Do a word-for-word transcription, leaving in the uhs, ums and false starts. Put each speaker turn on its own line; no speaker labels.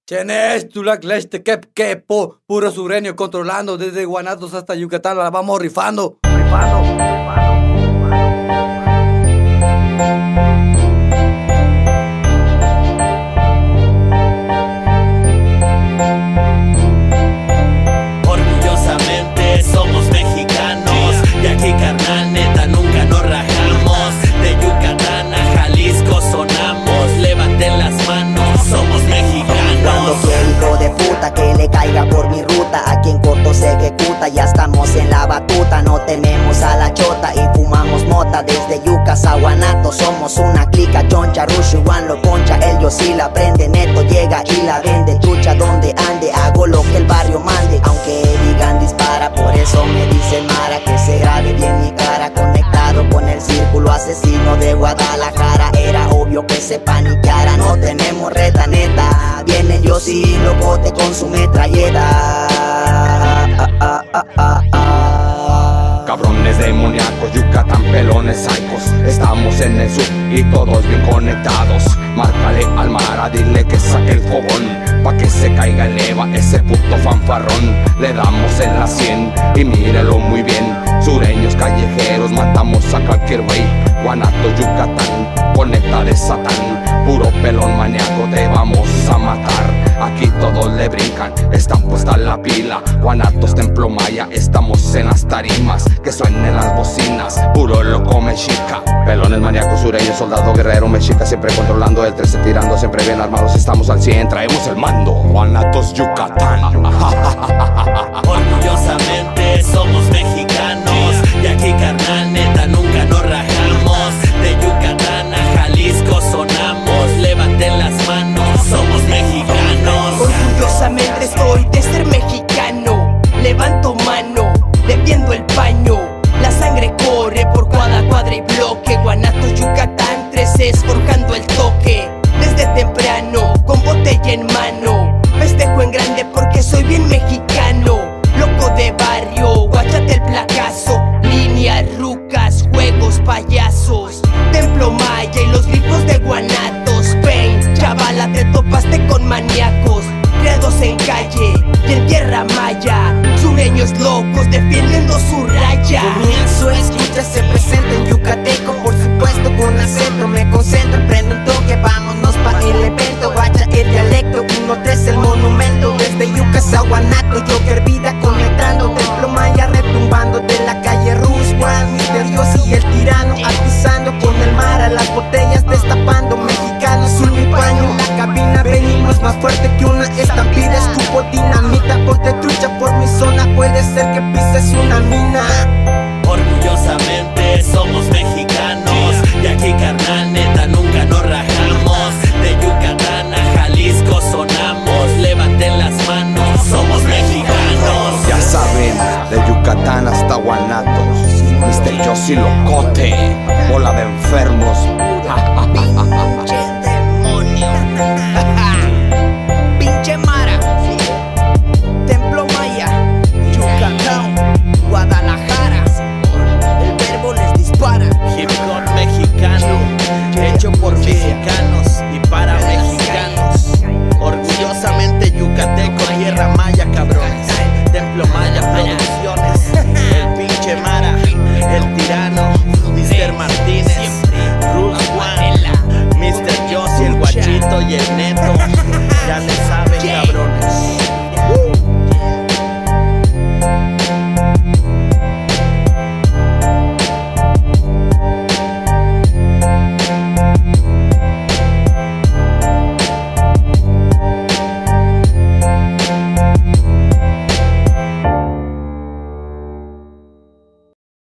Chenes, Tulac, Leste, Kep, Kepo, puro sureño controlando desde Guanatos hasta Yucatán, la vamos rifando, rifando, rifando.
Orgullosamente somos mexicanos y aquí, carnal, neta, nunca nos rajamos. De Yucatán a Jalisco sonamos, levanten las manos, somos mexicanos.
Cualquier hijo de puta que le caiga por mi ruta, aquí en corto se ejecuta, ya estamos en la batuta. No tememos a la chota y fumamos mota desde Yucas a Guanato. Somos una clica choncha, Rusho Juan lo poncha, el yo sí la prende, neto llega y la vende. Trucha donde ande, hago lo que el barrio mande. Aunque digan dispara, por eso me dicen Mara, que se grabe bien mi cara, conectado con el círculo asesino de Guadalajara. Era obvio que se paniqueara, no tenemos reta neta. Viene yo sí locote con su metralleta. Ah, ah, ah, ah, ah.
Cabrones demoníacos, Yucatán, pelones, psicos. Estamos en el sur y todos bien conectados. Márcale al Mara, dile que saque el fogón, pa' que se caiga el Eva, ese puto fanfarrón. Le damos en la cien y mírelo muy bien. Sureños callejeros, matamos a cualquier güey. Guanato, Yucatán, conecta de Satán. Puro pelón maníaco, te vamos a matar. Aquí todos le brincan, están puesta la pila. Guanatos, Templo Maya, estamos en las tarimas. Que suenen las bocinas, puro loco mexica. Pelones maníacos, sureños, soldado guerrero mexica. Siempre controlando el trece, tirando, siempre bien armados. Estamos al cien, traemos el mando. Guanatos, Yucatán.
Orgullosamente somos mexicanos y aquí, carnal, neta, nunca nos rajamos. De Yucatán a Jalisco sonamos, levanten las manos, somos mexicanos.
Orgullosamente estoy de ser mexicano, levanto mano, defiendo el paño. La sangre corre por cada cuadra y bloque. Guanatos, Yucatán, trece forjando el toque. Desde temprano, con botella en mano, festejo en grande porque soy bien mexicano. Loco de barrio, guáchate el placazo. Líneas, rucas, juegos, payasos. Templo Maya y los grifos de Guanatos. Ven, chavala, te topaste con maníacos creados en calle y en tierra maya. Sureños locos defendiendo su raya.
Comienzo, escucha, se presenta en yucateco, por supuesto con acento. Me concentro, prendo un toque, vámonos pa' el evento. Vaya el dialecto, uno tres el monumento. Desde Yucas a Guanato, Joker vida conectando. Templo Maya retumbando de la calle Rus, Juan misterioso y el tirano. Atizando con el Mara, las botellas destapando. Mexicanos, azul mi paño, en la cabina venimos más fuerte que una estampida. Escupo dinamita, ponte trucha por mi zona, puede ser que pises una mina.
Orgullosamente somos mexicanos y aquí, carnal, neta, nunca nos rajamos. De Yucatán a Jalisco sonamos, levanten las manos, somos mexicanos.
Ya saben, de Yucatán hasta Guanatos, mister Yossi Locote, bola de enfermos.